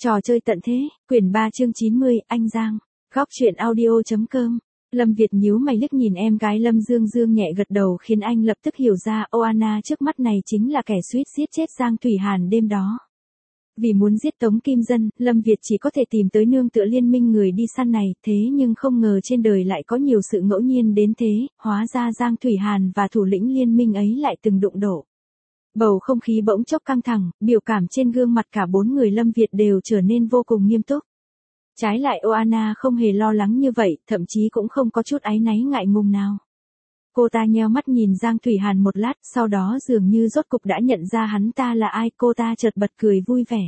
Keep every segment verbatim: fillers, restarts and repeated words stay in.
Trò chơi tận thế, quyển ba chương chín mươi, anh Giang. Góc truyện audio.com. Lâm Việt nhíu mày liếc nhìn em gái Lâm Dương Dương nhẹ gật đầu khiến anh lập tức hiểu ra Oana trước mắt này chính là kẻ suýt giết chết Giang Thủy Hàn đêm đó. Vì muốn giết Tống Kim Dân, Lâm Việt chỉ có thể tìm tới nương tựa liên minh người đi săn này, thế nhưng không ngờ trên đời lại có nhiều sự ngẫu nhiên đến thế, hóa ra Giang Thủy Hàn và thủ lĩnh liên minh ấy lại từng đụng độ. Bầu không khí bỗng chốc căng thẳng, biểu cảm trên gương mặt cả bốn người Lâm Việt đều trở nên vô cùng nghiêm túc. Trái lại Oana không hề lo lắng như vậy, thậm chí cũng không có chút áy náy ngại ngùng nào. Cô ta nheo mắt nhìn Giang Thủy Hàn một lát, sau đó dường như rốt cục đã nhận ra hắn ta là ai, cô ta chợt bật cười vui vẻ.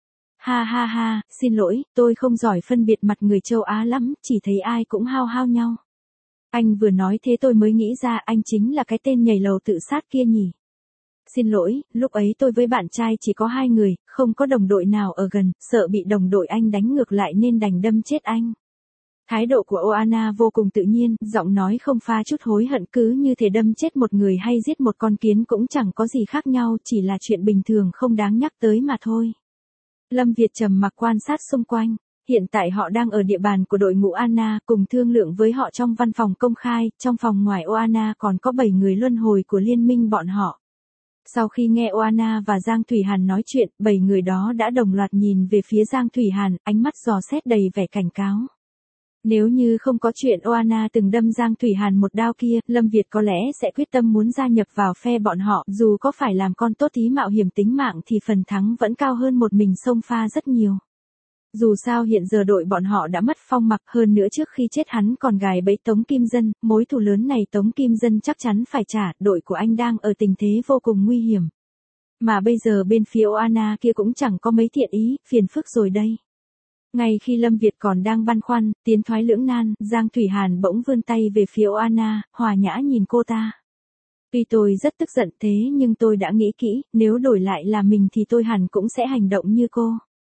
Ha ha ha, xin lỗi, tôi không giỏi phân biệt mặt người châu Á lắm, chỉ thấy ai cũng hao hao nhau. Anh vừa nói thế tôi mới nghĩ ra anh chính là cái tên nhảy lầu tự sát kia nhỉ. Xin lỗi, lúc ấy tôi với bạn trai chỉ có hai người, không có đồng đội nào ở gần, sợ bị đồng đội anh đánh ngược lại nên đành đâm chết anh. Thái độ của Oana vô cùng tự nhiên, giọng nói không pha chút hối hận, cứ như thể đâm chết một người hay giết một con kiến cũng chẳng có gì khác nhau, chỉ là chuyện bình thường không đáng nhắc tới mà thôi. Lâm Việt trầm mặc quan sát xung quanh. Hiện tại họ đang ở địa bàn của đội ngũ Anna, cùng thương lượng với họ trong văn phòng công khai, trong phòng ngoài Oana còn có bảy người luân hồi của liên minh bọn họ. Sau khi nghe Oana và Giang Thủy Hàn nói chuyện, bảy người đó đã đồng loạt nhìn về phía Giang Thủy Hàn, ánh mắt dò xét đầy vẻ cảnh cáo. Nếu như không có chuyện Oana từng đâm Giang Thủy Hàn một đao kia, Lâm Việt có lẽ sẽ quyết tâm muốn gia nhập vào phe bọn họ, dù có phải làm con tốt tí mạo hiểm tính mạng thì phần thắng vẫn cao hơn một mình xông pha rất nhiều. Dù sao hiện giờ đội bọn họ đã mất Phong Mặc, hơn nữa trước khi chết hắn còn gài bẫy Tống Kim Dân, mối thù lớn này Tống Kim Dân chắc chắn phải trả, đội của anh đang ở tình thế vô cùng nguy hiểm. Mà bây giờ bên phía Oana kia cũng chẳng có mấy thiện ý, phiền phức rồi đây. Ngay khi Lâm Việt còn đang băn khoăn, tiến thoái lưỡng nan, Giang Thủy Hàn bỗng vươn tay về phía Oana, hòa nhã nhìn cô ta. Tuy tôi rất tức giận thế nhưng tôi đã nghĩ kỹ, nếu đổi lại là mình thì tôi hẳn cũng sẽ hành động như cô.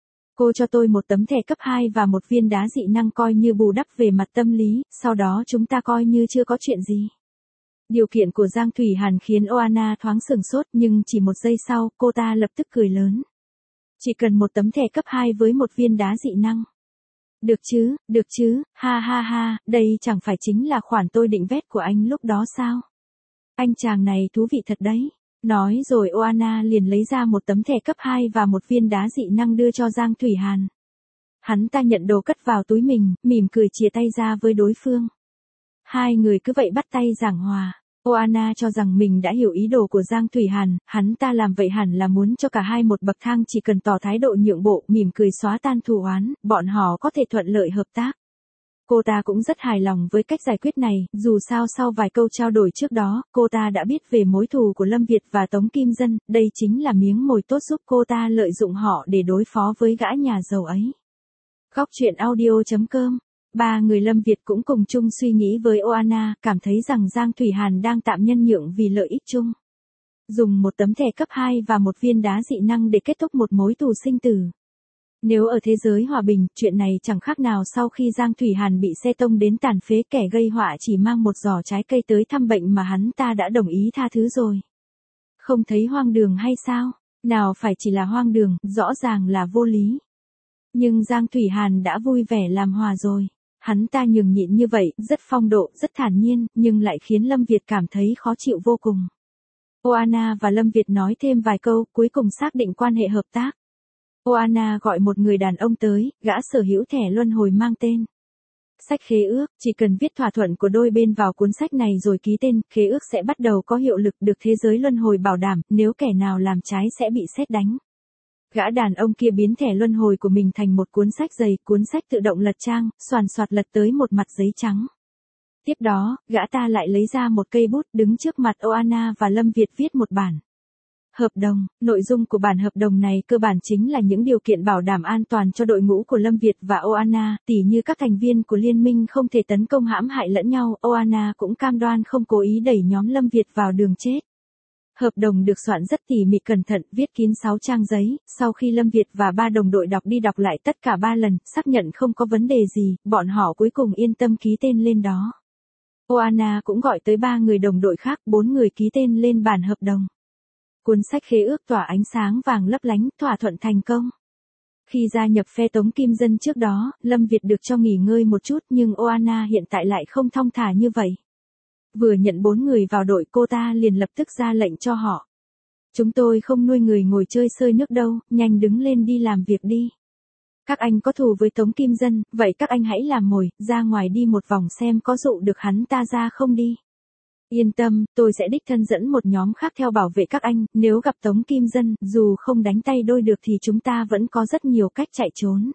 Cô cho tôi một tấm thẻ cấp hai và một viên đá dị năng coi như bù đắp về mặt tâm lý, sau đó chúng ta coi như chưa có chuyện gì. Điều kiện của Giang Thủy Hàn khiến Oana thoáng sửng sốt nhưng chỉ một giây sau, cô ta lập tức cười lớn. Chỉ cần một tấm thẻ cấp hai với một viên đá dị năng. Được chứ, được chứ, ha ha ha, đây chẳng phải chính là khoản tôi định vét của anh lúc đó sao? Anh chàng này thú vị thật đấy. Nói rồi Oana liền lấy ra một tấm thẻ cấp hai và một viên đá dị năng đưa cho Giang Thủy Hàn. Hắn ta nhận đồ cất vào túi mình, mỉm cười chia tay ra với đối phương. Hai người cứ vậy bắt tay giảng hòa. Oana cho rằng mình đã hiểu ý đồ của Giang Thủy Hàn, hắn ta làm vậy hẳn là muốn cho cả hai một bậc thang, chỉ cần tỏ thái độ nhượng bộ, mỉm cười xóa tan thù oán, bọn họ có thể thuận lợi hợp tác. Cô ta cũng rất hài lòng với cách giải quyết này, dù sao sau vài câu trao đổi trước đó, cô ta đã biết về mối thù của Lâm Việt và Tống Kim Dân, đây chính là miếng mồi tốt giúp cô ta lợi dụng họ để đối phó với gã nhà giàu ấy. Góc truyện audio.com. Ba người Lâm Việt cũng cùng chung suy nghĩ với Oana, cảm thấy rằng Giang Thủy Hàn đang tạm nhân nhượng vì lợi ích chung. Dùng một tấm thẻ cấp hai và một viên đá dị năng để kết thúc một mối thù sinh tử. Nếu ở thế giới hòa bình, chuyện này chẳng khác nào sau khi Giang Thủy Hàn bị xe tông đến tàn phế, kẻ gây họa chỉ mang một giỏ trái cây tới thăm bệnh mà hắn ta đã đồng ý tha thứ rồi. Không thấy hoang đường hay sao? Nào phải chỉ là hoang đường, rõ ràng là vô lý. Nhưng Giang Thủy Hàn đã vui vẻ làm hòa rồi. Hắn ta nhường nhịn như vậy, rất phong độ, rất thản nhiên, nhưng lại khiến Lâm Việt cảm thấy khó chịu vô cùng. Oana và Lâm Việt nói thêm vài câu, cuối cùng xác định quan hệ hợp tác. Oana gọi một người đàn ông tới, gã sở hữu thẻ luân hồi mang tên sách khế ước, chỉ cần viết thỏa thuận của đôi bên vào cuốn sách này rồi ký tên, khế ước sẽ bắt đầu có hiệu lực, được thế giới luân hồi bảo đảm, nếu kẻ nào làm trái sẽ bị sét đánh. Gã đàn ông kia biến thẻ luân hồi của mình thành một cuốn sách dày, cuốn sách tự động lật trang, xoàn xoạt lật tới một mặt giấy trắng. Tiếp đó, gã ta lại lấy ra một cây bút, đứng trước mặt Oana và Lâm Việt viết một bản hợp đồng. Nội dung của bản hợp đồng này cơ bản chính là những điều kiện bảo đảm an toàn cho đội ngũ của Lâm Việt và Oana, tỉ như các thành viên của liên minh không thể tấn công hãm hại lẫn nhau, Oana cũng cam đoan không cố ý đẩy nhóm Lâm Việt vào đường chết. Hợp đồng được soạn rất tỉ mỉ cẩn thận, viết kín sáu trang giấy, sau khi Lâm Việt và ba đồng đội đọc đi đọc lại tất cả ba lần, xác nhận không có vấn đề gì, bọn họ cuối cùng yên tâm ký tên lên đó. Oana cũng gọi tới ba người đồng đội khác, bốn người ký tên lên bản hợp đồng. Cuốn sách khế ước tỏa ánh sáng vàng lấp lánh, thỏa thuận thành công. Khi gia nhập phe Tống Kim Dân trước đó, Lâm Việt được cho nghỉ ngơi một chút nhưng Oana hiện tại lại không thong thả như vậy. Vừa nhận bốn người vào đội cô ta liền lập tức ra lệnh cho họ. Chúng tôi không nuôi người ngồi chơi sơi nước đâu, nhanh đứng lên đi làm việc đi. Các anh có thù với Tống Kim Dân, vậy các anh hãy làm mồi, ra ngoài đi một vòng xem có dụ được hắn ta ra không đi. Yên tâm, tôi sẽ đích thân dẫn một nhóm khác theo bảo vệ các anh, nếu gặp Tống Kim Dân, dù không đánh tay đôi được thì chúng ta vẫn có rất nhiều cách chạy trốn.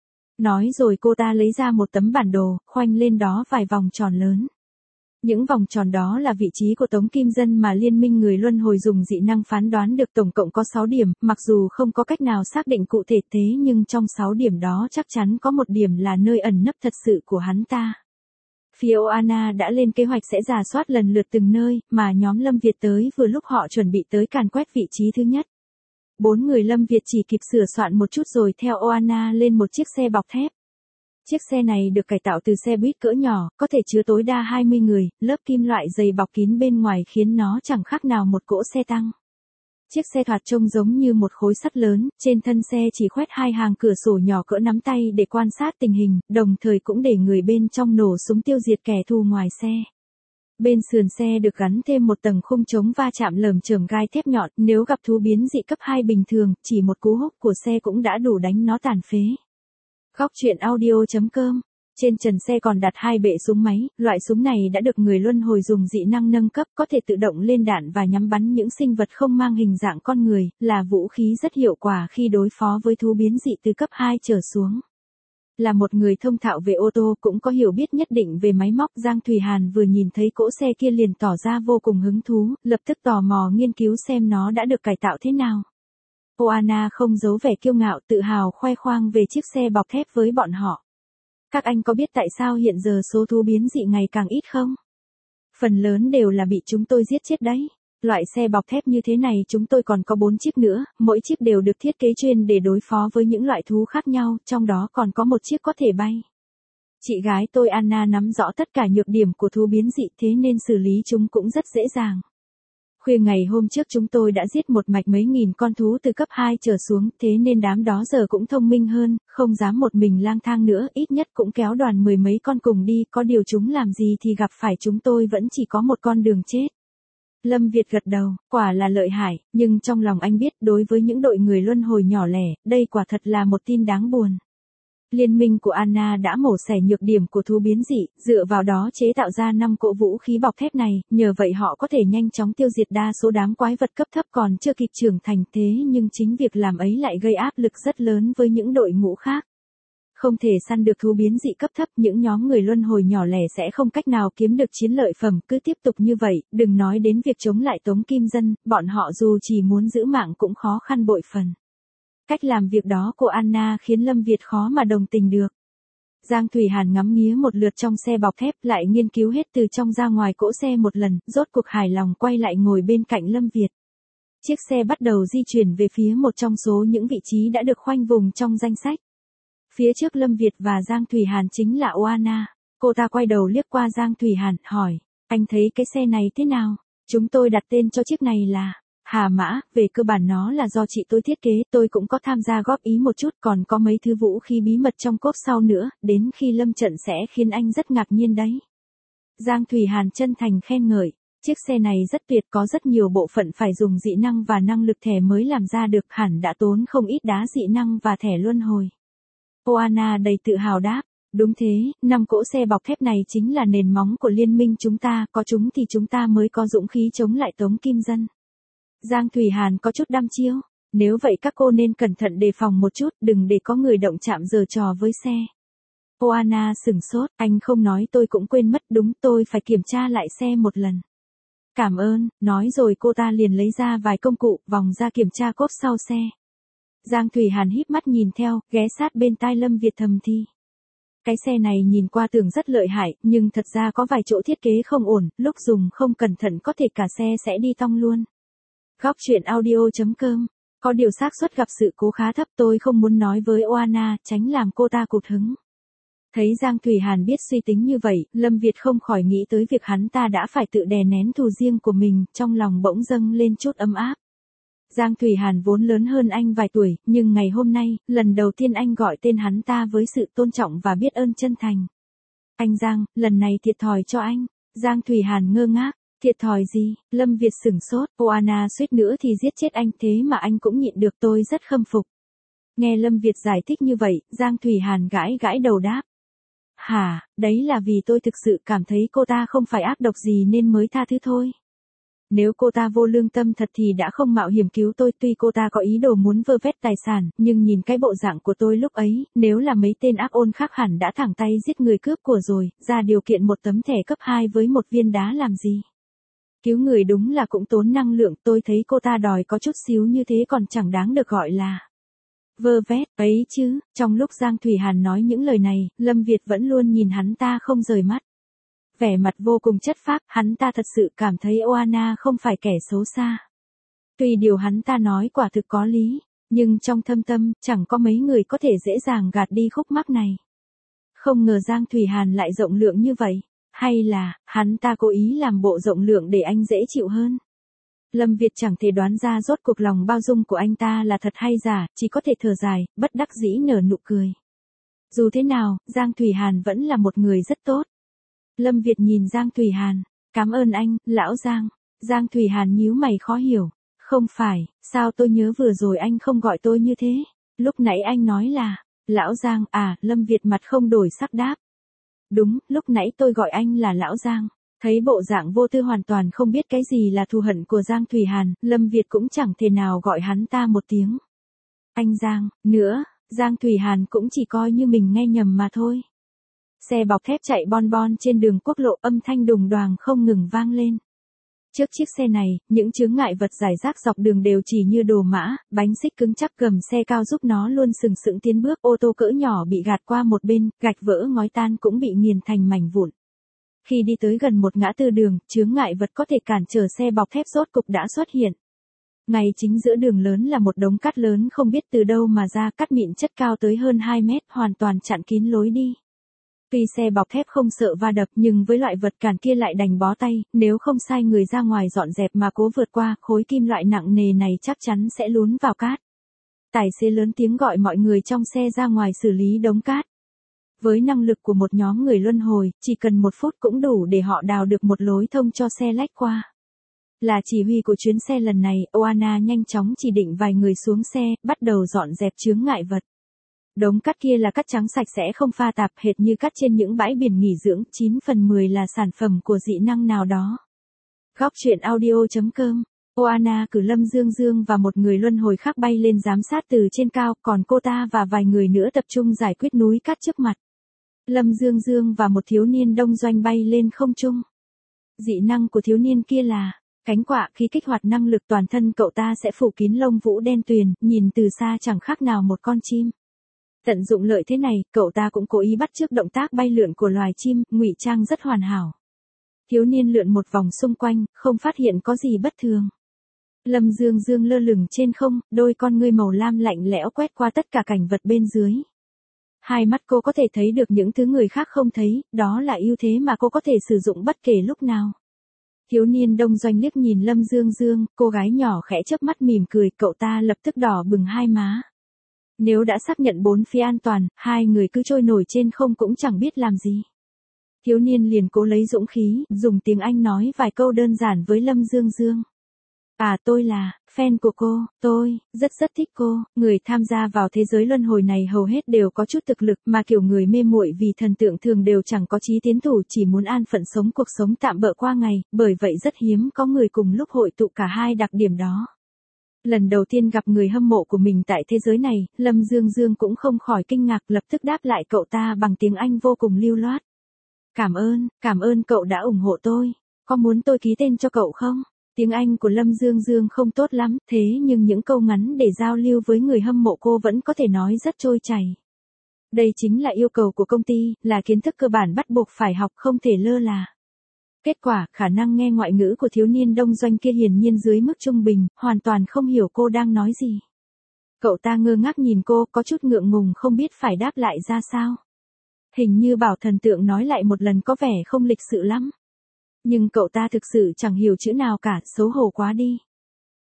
Nói rồi cô ta lấy ra một tấm bản đồ, khoanh lên đó vài vòng tròn lớn. Những vòng tròn đó là vị trí của Tống Kim Dân mà Liên minh người luân hồi dùng dị năng phán đoán được, tổng cộng có sáu điểm, mặc dù không có cách nào xác định cụ thể thế nhưng trong sáu điểm đó chắc chắn có một điểm là nơi ẩn nấp thật sự của hắn ta. Phía Oana đã lên kế hoạch sẽ rà soát lần lượt từng nơi, mà nhóm Lâm Việt tới vừa lúc họ chuẩn bị tới càn quét vị trí thứ nhất. Bốn người Lâm Việt chỉ kịp sửa soạn một chút rồi theo Oana lên một chiếc xe bọc thép. Chiếc xe này được cải tạo từ xe buýt cỡ nhỏ, có thể chứa tối đa hai mươi người, lớp kim loại dày bọc kín bên ngoài khiến nó chẳng khác nào một cỗ xe tăng. Chiếc xe thoạt trông giống như một khối sắt lớn, trên thân xe chỉ khoét hai hàng cửa sổ nhỏ cỡ nắm tay để quan sát tình hình, đồng thời cũng để người bên trong nổ súng tiêu diệt kẻ thù ngoài xe. Bên sườn xe được gắn thêm một tầng khung chống va chạm lởm chởm gai thép nhọn, nếu gặp thú biến dị cấp hai bình thường, chỉ một cú húc của xe cũng đã đủ đánh nó tàn phế. Góc truyện audio chấm com. Trên trần xe còn đặt hai bệ súng máy, loại súng này đã được người luân hồi dùng dị năng nâng cấp, có thể tự động lên đạn và nhắm bắn những sinh vật không mang hình dạng con người, là vũ khí rất hiệu quả khi đối phó với thú biến dị từ cấp hai trở xuống. Là một người thông thạo về ô tô cũng có hiểu biết nhất định về máy móc, Giang Thùy Hàn vừa nhìn thấy cỗ xe kia liền tỏ ra vô cùng hứng thú, lập tức tò mò nghiên cứu xem nó đã được cải tạo thế nào. Oana không giấu vẻ kiêu ngạo tự hào khoe khoang về chiếc xe bọc thép với bọn họ. Các anh có biết tại sao hiện giờ số thú biến dị ngày càng ít không? Phần lớn đều là bị chúng tôi giết chết đấy. Loại xe bọc thép như thế này chúng tôi còn có bốn chiếc nữa, mỗi chiếc đều được thiết kế chuyên để đối phó với những loại thú khác nhau, trong đó còn có một chiếc có thể bay. Chị gái tôi Anna nắm rõ tất cả nhược điểm của thú biến dị thế nên xử lý chúng cũng rất dễ dàng. Khuya ngày hôm trước chúng tôi đã giết một mạch mấy nghìn con thú từ cấp hai trở xuống, thế nên đám đó giờ cũng thông minh hơn, không dám một mình lang thang nữa, ít nhất cũng kéo đoàn mười mấy con cùng đi, có điều chúng làm gì thì gặp phải chúng tôi vẫn chỉ có một con đường chết. Lâm Việt gật đầu, quả là lợi hại, nhưng trong lòng anh biết đối với những đội người luân hồi nhỏ lẻ, đây quả thật là một tin đáng buồn. Liên minh của Anna đã mổ xẻ nhược điểm của thú biến dị, dựa vào đó chế tạo ra năm cỗ vũ khí bọc thép này, nhờ vậy họ có thể nhanh chóng tiêu diệt đa số đám quái vật cấp thấp còn chưa kịp trưởng thành, thế nhưng chính việc làm ấy lại gây áp lực rất lớn với những đội ngũ khác. Không thể săn được thú biến dị cấp thấp, những nhóm người luân hồi nhỏ lẻ sẽ không cách nào kiếm được chiến lợi phẩm, cứ tiếp tục như vậy, đừng nói đến việc chống lại Tống Kim Dân, bọn họ dù chỉ muốn giữ mạng cũng khó khăn bội phần. Cách làm việc đó của Anna khiến Lâm Việt khó mà đồng tình được. Giang Thùy Hàn ngắm nghía một lượt trong xe bọc thép lại nghiên cứu hết từ trong ra ngoài cỗ xe một lần, rốt cuộc hài lòng quay lại ngồi bên cạnh Lâm Việt. Chiếc xe bắt đầu di chuyển về phía một trong số những vị trí đã được khoanh vùng trong danh sách. Phía trước Lâm Việt và Giang Thùy Hàn chính là Oana. Cô ta quay đầu liếc qua Giang Thùy Hàn, hỏi, anh thấy cái xe này thế nào? Chúng tôi đặt tên cho chiếc này là Hà Mã, về cơ bản nó là do chị tôi thiết kế, tôi cũng có tham gia góp ý một chút, còn có mấy thứ vũ khí bí mật trong cốp sau nữa, đến khi lâm trận sẽ khiến anh rất ngạc nhiên đấy. Giang Thùy Hàn chân thành khen ngợi, chiếc xe này rất tuyệt, có rất nhiều bộ phận phải dùng dị năng và năng lực thẻ mới làm ra được, hẳn đã tốn không ít đá dị năng và thẻ luân hồi. Oana đầy tự hào đáp, đúng thế, năm cỗ xe bọc thép này chính là nền móng của liên minh chúng ta, có chúng thì chúng ta mới có dũng khí chống lại Tống Kim Dân. Giang Thùy Hàn có chút đăm chiêu, nếu vậy các cô nên cẩn thận đề phòng một chút, đừng để có người động chạm giở trò với xe. Oana sửng sốt, anh không nói tôi cũng quên mất, đúng tôi phải kiểm tra lại xe một lần. Cảm ơn, nói rồi cô ta liền lấy ra vài công cụ, vòng ra kiểm tra cốp sau xe. Giang Thùy Hàn híp mắt nhìn theo, ghé sát bên tai Lâm Việt thầm thì. Cái xe này nhìn qua tưởng rất lợi hại, nhưng thật ra có vài chỗ thiết kế không ổn, lúc dùng không cẩn thận có thể cả xe sẽ đi tong luôn. Góc truyện audio chấm com. Có điều xác suất gặp sự cố khá thấp, tôi không muốn nói với Oana, tránh làm cô ta cụt hứng. Thấy Giang Thùy Hàn biết suy tính như vậy, Lâm Việt không khỏi nghĩ tới việc hắn ta đã phải tự đè nén thù riêng của mình, trong lòng bỗng dâng lên chút ấm áp. Giang Thủy Hàn vốn lớn hơn anh vài tuổi, nhưng ngày hôm nay, lần đầu tiên anh gọi tên hắn ta với sự tôn trọng và biết ơn chân thành. Anh Giang, lần này thiệt thòi cho anh. Giang Thủy Hàn ngơ ngác. Thiệt thòi gì? Lâm Việt sửng sốt. Oana suýt nữa thì giết chết anh, thế mà anh cũng nhịn được, tôi rất khâm phục. Nghe Lâm Việt giải thích như vậy, Giang Thủy Hàn gãi gãi đầu đáp. Hả, đấy là vì tôi thực sự cảm thấy cô ta không phải ác độc gì nên mới tha thứ thôi. Nếu cô ta vô lương tâm thật thì đã không mạo hiểm cứu tôi, tuy cô ta có ý đồ muốn vơ vét tài sản, nhưng nhìn cái bộ dạng của tôi lúc ấy, nếu là mấy tên ác ôn khác hẳn đã thẳng tay giết người cướp của rồi, ra điều kiện một tấm thẻ cấp hai với một viên đá làm gì. Cứu người đúng là cũng tốn năng lượng, tôi thấy cô ta đòi có chút xíu như thế còn chẳng đáng được gọi là vơ vét ấy chứ. Trong lúc Giang Thủy Hàn nói những lời này, Lâm Việt vẫn luôn nhìn hắn ta không rời mắt. Vẻ mặt vô cùng chất phác, hắn ta thật sự cảm thấy Oana không phải kẻ xấu xa. Tuy điều hắn ta nói quả thực có lý, nhưng trong thâm tâm, chẳng có mấy người có thể dễ dàng gạt đi khúc mắc này. Không ngờ Giang Thủy Hàn lại rộng lượng như vậy, hay là, hắn ta cố ý làm bộ rộng lượng để anh dễ chịu hơn. Lâm Việt chẳng thể đoán ra rốt cuộc lòng bao dung của anh ta là thật hay giả, chỉ có thể thở dài, bất đắc dĩ nở nụ cười. Dù thế nào, Giang Thủy Hàn vẫn là một người rất tốt. Lâm Việt nhìn Giang Thủy Hàn, cảm ơn anh, lão Giang. Giang Thủy Hàn nhíu mày khó hiểu, không phải, sao tôi nhớ vừa rồi anh không gọi tôi như thế, lúc nãy anh nói là, lão Giang, à, Lâm Việt mặt không đổi sắc đáp. Đúng, lúc nãy tôi gọi anh là lão Giang. Thấy bộ dạng vô tư hoàn toàn không biết cái gì là thù hận của Giang Thủy Hàn, Lâm Việt cũng chẳng thể nào gọi hắn ta một tiếng anh Giang, nữa, Giang Thủy Hàn cũng chỉ coi như mình nghe nhầm mà thôi. Xe bọc thép chạy bon bon trên đường quốc lộ, âm thanh đùng đoàng không ngừng vang lên. Trước chiếc xe này, những chướng ngại vật rải rác dọc đường đều chỉ như đồ mã, bánh xích cứng chắc gầm xe cao giúp nó luôn sừng sững tiến bước, ô tô cỡ nhỏ bị gạt qua một bên, gạch vỡ ngói tan cũng bị nghiền thành mảnh vụn. Khi đi tới gần một ngã tư đường, chướng ngại vật có thể cản trở xe bọc thép rốt cục đã xuất hiện. Ngay chính giữa đường lớn là một đống cát lớn không biết từ đâu mà ra, cát mịn chất cao tới hơn hai mét, hoàn toàn chặn kín lối đi. Tuy xe bọc thép không sợ va đập nhưng với loại vật cản kia lại đành bó tay, nếu không sai người ra ngoài dọn dẹp mà cố vượt qua, khối kim loại nặng nề này chắc chắn sẽ lún vào cát. Tài xế lớn tiếng gọi mọi người trong xe ra ngoài xử lý đống cát. Với năng lực của một nhóm người luân hồi, chỉ cần một phút cũng đủ để họ đào được một lối thông cho xe lách qua. Là chỉ huy của chuyến xe lần này, Oana nhanh chóng chỉ định vài người xuống xe, bắt đầu dọn dẹp chướng ngại vật. Đống cát kia là cát trắng sạch sẽ không pha tạp, hệt như cát trên những bãi biển nghỉ dưỡng, chín phần mười là sản phẩm của dị năng nào đó. Góc truyện audio chấm com. Oana cử Lâm Dương Dương và một người luân hồi khác bay lên giám sát từ trên cao, còn cô ta và vài người nữa tập trung giải quyết núi cát trước mặt. Lâm Dương Dương và một thiếu niên đông doanh bay lên không trung. Dị năng của thiếu niên kia là cánh quạ, khi kích hoạt năng lực toàn thân cậu ta sẽ phủ kín lông vũ đen tuyền, nhìn từ xa chẳng khác nào một con chim. Tận dụng lợi thế này, cậu ta cũng cố ý bắt chước động tác bay lượn của loài chim, ngụy trang rất hoàn hảo. Thiếu niên lượn một vòng xung quanh, không phát hiện có gì bất thường. Lâm Dương Dương lơ lửng trên không, đôi con ngươi màu lam lạnh lẽo quét qua tất cả cảnh vật bên dưới. Hai mắt cô có thể thấy được những thứ người khác không thấy, đó là ưu thế mà cô có thể sử dụng bất kể lúc nào. Thiếu niên đông doanh liếc nhìn Lâm Dương Dương, cô gái nhỏ khẽ chớp mắt mỉm cười, cậu ta lập tức đỏ bừng hai má. Nếu đã xác nhận bốn phía an toàn, hai người cứ trôi nổi trên không cũng chẳng biết làm gì. Thiếu niên liền cố lấy dũng khí, dùng tiếng Anh nói vài câu đơn giản với Lâm Dương Dương. À, tôi là fan của cô, tôi rất rất thích cô. Người tham gia vào thế giới luân hồi này hầu hết đều có chút thực lực, mà kiểu người mê muội vì thần tượng thường đều chẳng có chí tiến thủ, chỉ muốn an phận sống cuộc sống tạm bợ qua ngày, bởi vậy rất hiếm có người cùng lúc hội tụ cả hai đặc điểm đó. Lần đầu tiên gặp người hâm mộ của mình tại thế giới này, Lâm Dương Dương cũng không khỏi kinh ngạc, lập tức đáp lại cậu ta bằng tiếng Anh vô cùng lưu loát. Cảm ơn, cảm ơn cậu đã ủng hộ tôi. Có muốn tôi ký tên cho cậu không? Tiếng Anh của Lâm Dương Dương không tốt lắm, thế nhưng những câu ngắn để giao lưu với người hâm mộ cô vẫn có thể nói rất trôi chảy. Đây chính là yêu cầu của công ty, là kiến thức cơ bản bắt buộc phải học, không thể lơ là. Kết quả, khả năng nghe ngoại ngữ của thiếu niên đông doanh kia hiển nhiên dưới mức trung bình, hoàn toàn không hiểu cô đang nói gì. Cậu ta ngơ ngác nhìn cô, có chút ngượng ngùng không biết phải đáp lại ra sao. Hình như bảo thần tượng nói lại một lần có vẻ không lịch sự lắm. Nhưng cậu ta thực sự chẳng hiểu chữ nào cả, xấu hổ quá đi.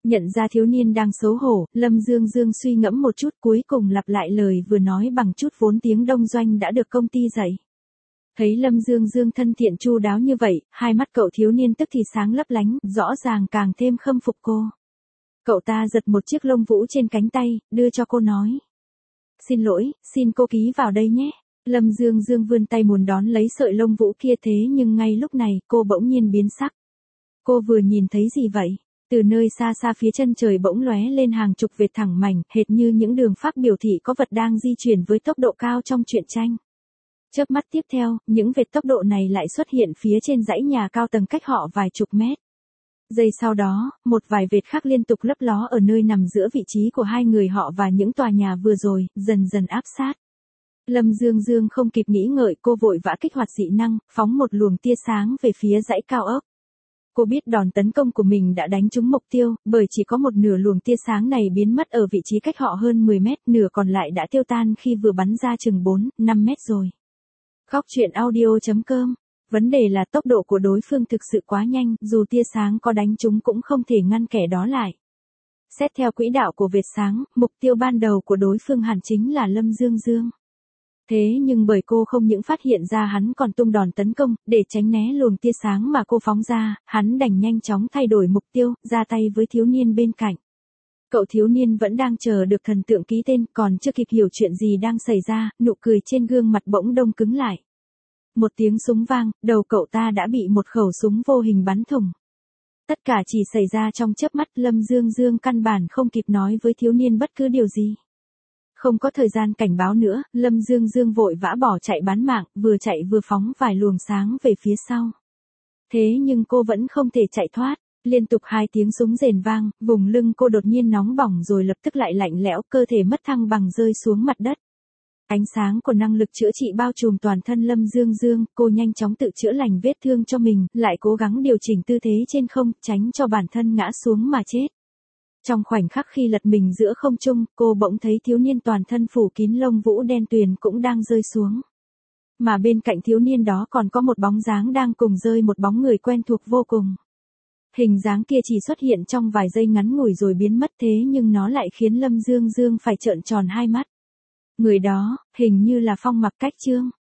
Nhận ra thiếu niên đang xấu hổ, Lâm Dương Dương suy ngẫm một chút cuối cùng lặp lại lời vừa nói bằng chút vốn tiếng đông doanh đã được công ty dạy. Thấy Lâm Dương Dương thân thiện chu đáo như vậy, hai mắt cậu thiếu niên tức thì sáng lấp lánh, rõ ràng càng thêm khâm phục cô. Cậu ta giật một chiếc lông vũ trên cánh tay, đưa cho cô nói. Xin lỗi, xin cô ký vào đây nhé. Lâm Dương Dương vươn tay muốn đón lấy sợi lông vũ kia thế nhưng ngay lúc này cô bỗng nhiên biến sắc. Cô vừa nhìn thấy gì vậy? Từ nơi xa xa phía chân trời bỗng lóe lên hàng chục vệt thẳng mảnh, hệt như những đường phác biểu thị có vật đang di chuyển với tốc độ cao trong truyện tranh. Chớp mắt tiếp theo, những vệt tốc độ này lại xuất hiện phía trên dãy nhà cao tầng cách họ vài chục mét. Giây sau đó, một vài vệt khác liên tục lấp ló ở nơi nằm giữa vị trí của hai người họ và những tòa nhà vừa rồi, dần dần áp sát. Lâm Dương Dương không kịp nghĩ ngợi, cô vội vã kích hoạt dị năng, phóng một luồng tia sáng về phía dãy cao ốc. Cô biết đòn tấn công của mình đã đánh trúng mục tiêu, bởi chỉ có một nửa luồng tia sáng này biến mất ở vị trí cách họ hơn mười mét, nửa còn lại đã tiêu tan khi vừa bắn ra chừng bốn, năm mét rồi. Góc truyện audio chấm com. Vấn đề là tốc độ của đối phương thực sự quá nhanh, dù tia sáng có đánh trúng cũng không thể ngăn kẻ đó lại. Xét theo quỹ đạo của vệt sáng, mục tiêu ban đầu của đối phương hẳn chính là Lâm Dương Dương. Thế nhưng bởi cô không những phát hiện ra hắn còn tung đòn tấn công, để tránh né luồng tia sáng mà cô phóng ra, hắn đành nhanh chóng thay đổi mục tiêu, ra tay với thiếu niên bên cạnh. Cậu thiếu niên vẫn đang chờ được thần tượng ký tên, còn chưa kịp hiểu chuyện gì đang xảy ra, nụ cười trên gương mặt bỗng đông cứng lại. Một tiếng súng vang, đầu cậu ta đã bị một khẩu súng vô hình bắn thủng. Tất cả chỉ xảy ra trong chớp mắt, Lâm Dương Dương căn bản không kịp nói với thiếu niên bất cứ điều gì. Không có thời gian cảnh báo nữa, Lâm Dương Dương vội vã bỏ chạy bán mạng, vừa chạy vừa phóng vài luồng sáng về phía sau. Thế nhưng cô vẫn không thể chạy thoát, liên tục hai tiếng súng rền vang, vùng lưng cô đột nhiên nóng bỏng rồi lập tức lại lạnh lẽo, cơ thể mất thăng bằng rơi xuống mặt đất. Ánh sáng của năng lực chữa trị bao trùm toàn thân Lâm Dương Dương, cô nhanh chóng tự chữa lành vết thương cho mình, lại cố gắng điều chỉnh tư thế trên không, tránh cho bản thân ngã xuống mà chết. Trong khoảnh khắc khi lật mình giữa không trung, cô bỗng thấy thiếu niên toàn thân phủ kín lông vũ đen tuyền cũng đang rơi xuống. Mà bên cạnh thiếu niên đó còn có một bóng dáng đang cùng rơi, một bóng người quen thuộc vô cùng. Hình dáng kia chỉ xuất hiện trong vài giây ngắn ngủi rồi biến mất, thế nhưng nó lại khiến Lâm Dương Dương phải trợn tròn hai mắt. Người đó, hình như là Phong Mặc Cách Trương.